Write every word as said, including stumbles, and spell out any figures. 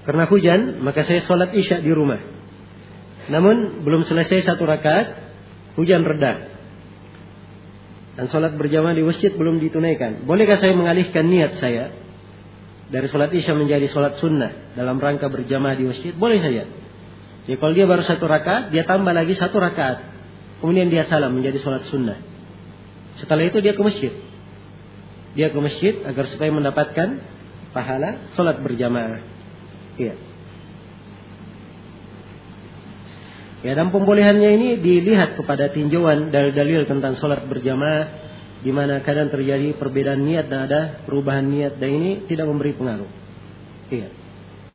karena hujan, maka saya sholat isya di rumah. Namun belum selesai satu rakaat, hujan reda. Dan sholat berjamaah di masjid belum ditunaikan. Bolehkah saya mengalihkan niat saya dari sholat isya menjadi sholat sunnah dalam rangka berjamaah di masjid? Boleh saja. Jadi kalau dia baru satu rakaat, dia tambah lagi satu rakaat. Kemudian dia salam menjadi sholat sunnah. Setelah itu dia ke masjid. Dia ke masjid agar supaya mendapatkan pahala sholat berjamaah. Iya. Ya, dan pembolehannya ini dilihat kepada tinjauan dalil-dalil tentang sholat berjamaah, di mana kadang terjadi perbedaan niat dan ada perubahan niat, dan ini tidak memberi pengaruh. Iya.